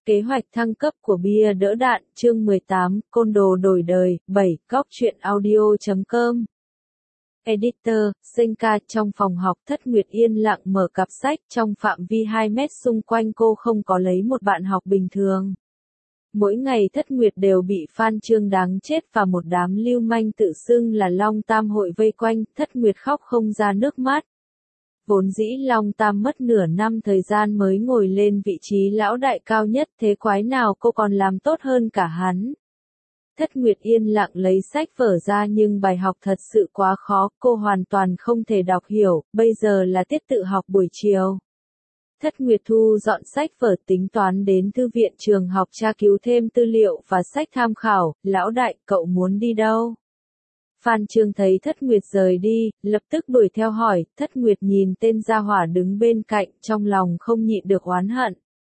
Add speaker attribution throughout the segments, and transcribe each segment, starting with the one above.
Speaker 1: Kế hoạch thăng cấp của bia đỡ đạn, chương 18, côn đồ đổi đời, 7, góc truyện audio.com. Editor, Senka. Trong phòng học, Thất Nguyệt yên lặng mở cặp sách, trong phạm vi 2 mét xung quanh cô không có lấy một bạn học bình thường. Mỗi ngày Thất Nguyệt đều bị Phan Chương đáng chết và một đám lưu manh tự xưng là Long Tam hội vây quanh, Thất Nguyệt khóc không ra nước mắt. Vốn dĩ Long Tam mất nửa năm thời gian mới ngồi lên vị trí lão đại cao nhất, thế quái nào cô còn làm tốt hơn cả hắn. Thất Nguyệt yên lặng lấy sách vở ra nhưng bài học thật sự quá khó, cô hoàn toàn không thể đọc hiểu, bây giờ là tiết tự học buổi chiều. Thất Nguyệt thu dọn sách vở tính toán đến thư viện trường học tra cứu thêm tư liệu và sách tham khảo. Lão đại, cậu muốn đi đâu? Phan Chương thấy Thất Nguyệt rời đi, lập tức đuổi theo hỏi. Thất Nguyệt nhìn tên gia hỏa đứng bên cạnh, trong lòng không nhịn được oán hận.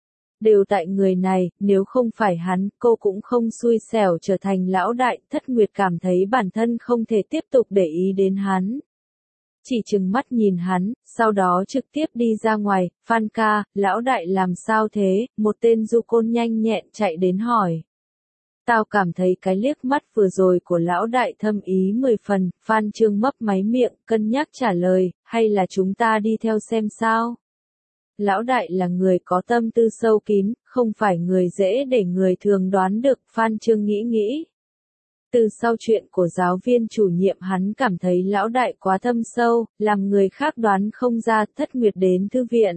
Speaker 1: Đều tại người này, nếu không phải hắn, cô cũng không xui xẻo trở thành lão đại. Thất Nguyệt cảm thấy bản thân không thể tiếp tục để ý đến hắn. Chỉ trừng mắt nhìn hắn, sau đó trực tiếp đi ra ngoài. Phan ca, lão đại làm sao thế? Một tên du côn nhanh nhẹn chạy đến hỏi. Tao cảm thấy cái liếc mắt vừa rồi của lão đại thâm ý 10 phần. Phan Chương mấp máy miệng, cân nhắc trả lời, hay là chúng ta đi theo xem sao? Lão đại là người có tâm tư sâu kín, không phải người dễ để người thường đoán được. Phan Chương nghĩ. Từ sau chuyện của giáo viên chủ nhiệm hắn cảm thấy lão đại quá thâm sâu, làm người khác đoán không ra. Thất Nguyệt đến thư viện.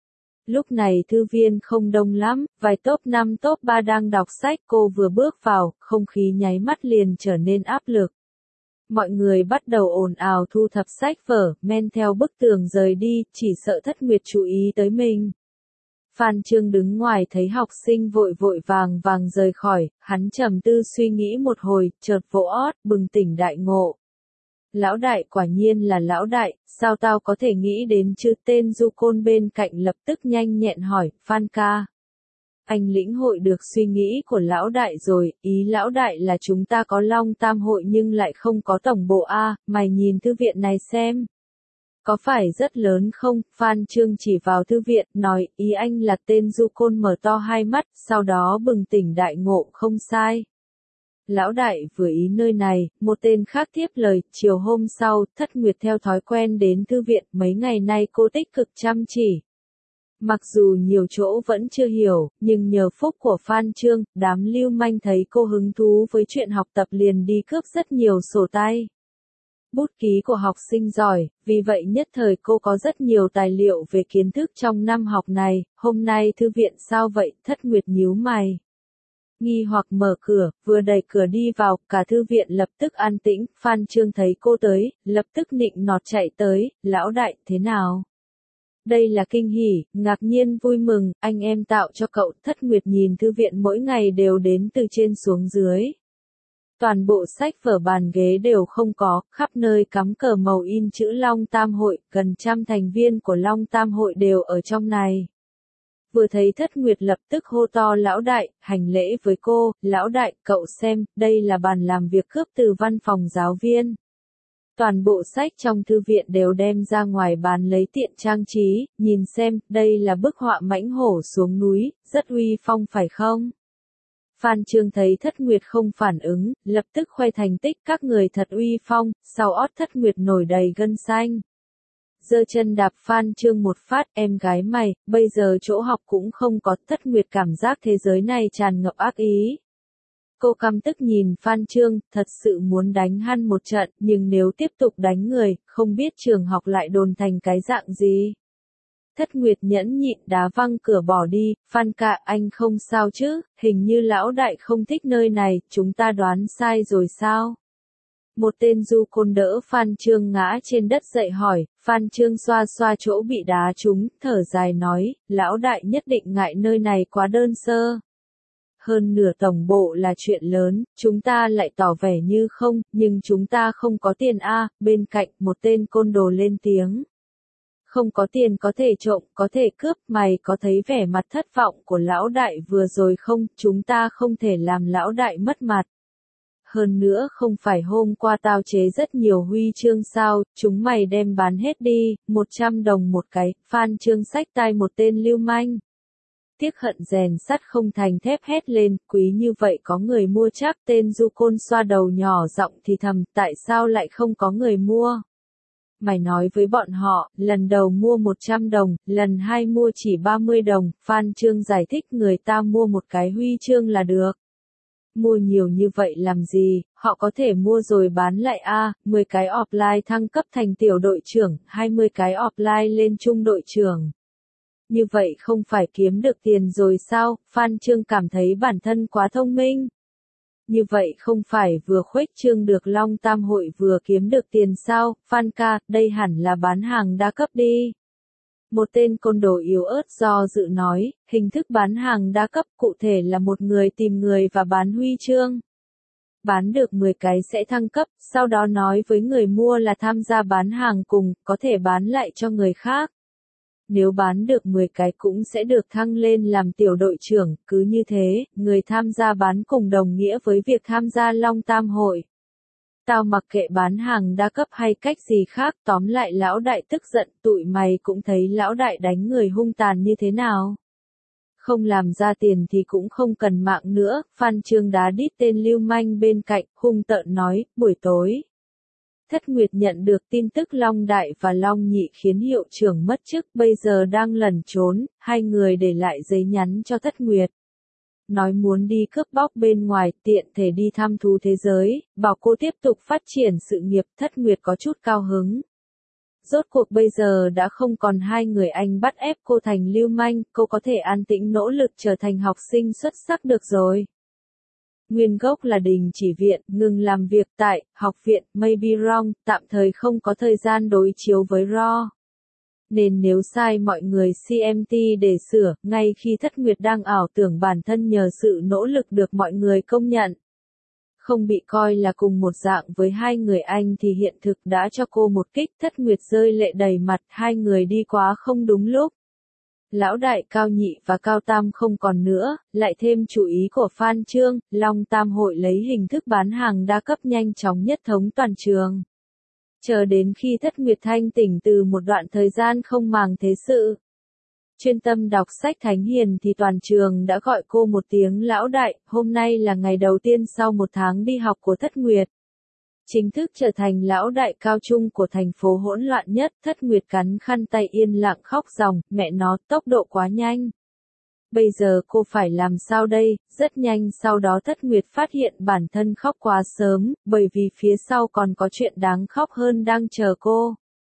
Speaker 1: Lúc này thư viên không đông lắm, vài top 5 top 3 đang đọc sách. Cô vừa bước vào, không khí nháy mắt liền trở nên áp lực. Mọi người bắt đầu ồn ào thu thập sách vở, men theo bức tường rời đi, chỉ sợ Thất Nguyệt chú ý tới mình. Phan Chương đứng ngoài thấy học sinh vội vàng rời khỏi, hắn trầm tư suy nghĩ một hồi, chợt vỗ ót, bừng tỉnh đại ngộ. Lão đại quả nhiên là lão đại, sao tao có thể nghĩ đến chứ? Tên du côn bên cạnh lập tức nhanh nhẹn hỏi. Phan ca, anh lĩnh hội được suy nghĩ của lão đại rồi, ý lão đại là chúng ta có Long Tam hội nhưng lại không có tổng bộ a, mày nhìn thư viện này xem. Có phải rất lớn không? Phan Chương chỉ vào thư viện, nói, ý anh là. Tên du côn mở to hai mắt, sau đó bừng tỉnh đại ngộ. Không sai. Lão đại vừa ý nơi này, một tên khác tiếp lời. Chiều hôm sau, Thất Nguyệt theo thói quen đến thư viện, mấy ngày nay cô tích cực chăm chỉ. Mặc dù nhiều chỗ vẫn chưa hiểu, nhưng nhờ phúc của Phan Chương, đám lưu manh thấy cô hứng thú với chuyện học tập liền đi cướp rất nhiều sổ tay. Bút ký của học sinh giỏi, vì vậy nhất thời cô có rất nhiều tài liệu về kiến thức trong năm học này. Hôm nay thư viện sao vậy? Thất Nguyệt nhíu mày. Nghi hoặc mở cửa, vừa đẩy cửa đi vào, cả thư viện lập tức an tĩnh. Phan Chương thấy cô tới, lập tức nịnh nọt chạy tới. Lão đại, thế nào? Đây là kinh hỉ, ngạc nhiên vui mừng, anh em tạo cho cậu. Thất Nguyệt nhìn thư viện mỗi ngày đều đến từ trên xuống dưới. Toàn bộ sách vở bàn ghế đều không có, khắp nơi cắm cờ màu in chữ Long Tam hội, gần 100 thành viên của Long Tam hội đều ở trong này. Vừa thấy Thất Nguyệt lập tức hô to lão đại, hành lễ với cô. Lão đại, cậu xem, đây là bàn làm việc cướp từ văn phòng giáo viên. Toàn bộ sách trong thư viện đều đem ra ngoài bán lấy tiện trang trí, nhìn xem, đây là bức họa mãnh hổ xuống núi, rất uy phong phải không? Phan Chương thấy Thất Nguyệt không phản ứng, lập tức khoe thành tích. Các người thật uy phong. Sau ót Thất Nguyệt nổi đầy gân xanh. Giơ chân đạp Phan Chương một phát. Em gái mày, bây giờ chỗ học cũng không có. Thất Nguyệt cảm giác thế giới này tràn ngập ác ý. Cô căm tức nhìn Phan Chương, thật sự muốn đánh hắn một trận, nhưng nếu tiếp tục đánh người, không biết trường học lại đồn thành cái dạng gì. Thất Nguyệt nhẫn nhịn đá văng cửa bỏ đi. Phan ca, anh không sao chứ? Hình như lão đại không thích nơi này, chúng ta đoán sai rồi sao? Một tên du côn đỡ Phan Chương ngã trên đất dậy hỏi. Phan Chương xoa xoa chỗ bị đá trúng, thở dài nói, lão đại nhất định ngại nơi này quá đơn sơ. Hơn nửa tổng bộ là chuyện lớn, chúng ta lại tỏ vẻ như không, nhưng chúng ta không có tiền a. Bên cạnh, một tên côn đồ lên tiếng. Không có tiền có thể trộm, có thể cướp. Mày có thấy vẻ mặt thất vọng của lão đại vừa rồi không? Chúng ta không thể làm lão đại mất mặt. Hơn nữa không phải hôm qua tao chế rất nhiều huy chương sao? Chúng mày đem bán hết đi, 100 đồng một cái. Phan Chương xách tay một tên lưu manh. Tiếc hận rèn sắt không thành thép hét lên, quý như vậy có người mua chắc. Tên du côn xoa đầu nhỏ giọng thì thầm, tại sao lại không có người mua? Mày nói với bọn họ, lần đầu mua 100 đồng, lần 2 mua chỉ 30 đồng, Phan Chương giải thích người ta mua một cái huy chương là được. Mua nhiều như vậy làm gì, họ có thể mua rồi bán lại 10 cái offline thăng cấp thành tiểu đội trưởng, 20 cái offline lên trung đội trưởng. Như vậy không phải kiếm được tiền rồi sao? Phan Chương cảm thấy bản thân quá thông minh. Như vậy không phải vừa khuếch trương được Long Tam hội vừa kiếm được tiền sao? Phan ca, đây hẳn là bán hàng đa cấp đi. Một tên côn đồ yếu ớt do dự nói, hình thức bán hàng đa cấp cụ thể là một người tìm người và bán huy chương. Bán được 10 cái sẽ thăng cấp, sau đó nói với người mua là tham gia bán hàng cùng, có thể bán lại cho người khác. Nếu bán được 10 cái cũng sẽ được thăng lên làm tiểu đội trưởng, cứ như thế, người tham gia bán cùng đồng nghĩa với việc tham gia Long Tam hội. Tao mặc kệ bán hàng đa cấp hay cách gì khác, tóm lại lão đại tức giận, tụi mày cũng thấy lão đại đánh người hung tàn như thế nào. Không làm ra tiền thì cũng không cần mạng nữa, Phan Chương đá đít tên lưu manh bên cạnh, hung tợn nói, buổi tối. Thất Nguyệt nhận được tin tức Long Đại và Long Nhị khiến hiệu trưởng mất chức, bây giờ đang lẩn trốn, hai người để lại giấy nhắn cho Thất Nguyệt. Nói muốn đi cướp bóc bên ngoài, tiện thể đi thăm thú thế giới, bảo cô tiếp tục phát triển sự nghiệp. Thất Nguyệt có chút cao hứng. Rốt cuộc bây giờ đã không còn hai người anh bắt ép cô thành lưu manh, cô có thể an tĩnh nỗ lực trở thành học sinh xuất sắc được rồi. Nguyên gốc là Đình Chỉ Viện, ngừng làm việc tại học viện Maybe Wrong, tạm thời không có thời gian đối chiếu với Raw. Nên nếu sai mọi người CMT để sửa, ngay khi Thất Nguyệt đang ảo tưởng bản thân nhờ sự nỗ lực được mọi người công nhận. Không bị coi là cùng một dạng với hai người anh thì hiện thực đã cho cô một kích. Thất Nguyệt rơi lệ đầy mặt, hai người đi quá không đúng lúc. Lão đại Cao Nhị và Cao Tam không còn nữa, lại thêm chú ý của Phan Chương, Long Tam hội lấy hình thức bán hàng đa cấp nhanh chóng nhất thống toàn trường. Chờ đến khi Thất Nguyệt thanh tỉnh từ một đoạn thời gian không màng thế sự. Chuyên tâm đọc sách thánh hiền thì toàn trường đã gọi cô một tiếng lão đại, hôm nay là ngày đầu tiên sau một tháng đi học của Thất Nguyệt. Chính thức trở thành lão đại cao trung của thành phố hỗn loạn nhất. Thất Nguyệt cắn khăn tay yên lặng khóc ròng, mẹ nó, tốc độ quá nhanh. Bây giờ cô phải làm sao đây? Rất nhanh sau đó Thất Nguyệt phát hiện bản thân khóc quá sớm, bởi vì phía sau còn có chuyện đáng khóc hơn đang chờ cô.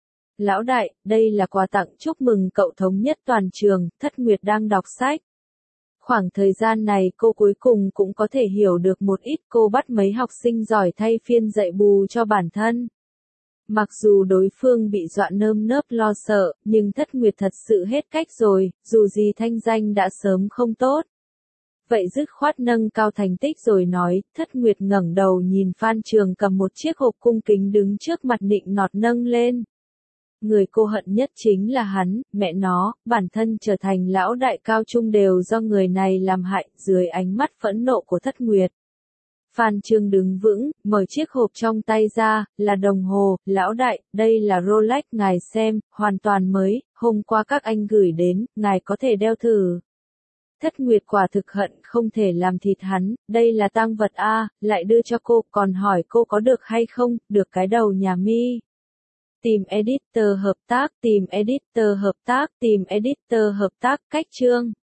Speaker 1: Lão đại, đây là quà tặng chúc mừng cậu thống nhất toàn trường. Thất Nguyệt đang đọc sách. Khoảng thời gian này cô cuối cùng cũng có thể hiểu được một ít, cô bắt mấy học sinh giỏi thay phiên dạy bù cho bản thân. Mặc dù đối phương bị dọa nơm nớp lo sợ, nhưng Thất Nguyệt thật sự hết cách rồi, dù gì thanh danh đã sớm không tốt. Vậy dứt khoát nâng cao thành tích rồi nói. Thất Nguyệt ngẩng đầu nhìn Phan Trường cầm một chiếc hộp cung kính đứng trước mặt nịnh nọt nâng lên. Người cô hận nhất chính là hắn, mẹ nó, bản thân trở thành lão đại cao trung đều do người này làm hại. Dưới ánh mắt phẫn nộ của Thất Nguyệt, Phan Chương đứng vững, mở chiếc hộp trong tay ra, là đồng hồ. Lão đại, đây là Rolex ngài xem, hoàn toàn mới, hôm qua các anh gửi đến, ngài có thể đeo thử. Thất Nguyệt quả thực hận không thể làm thịt hắn, đây là tang vật lại đưa cho cô, còn hỏi cô có được hay không, được cái đầu nhà mi. Tìm editor hợp tác, tìm editor hợp tác, tìm editor hợp tác, cách chương.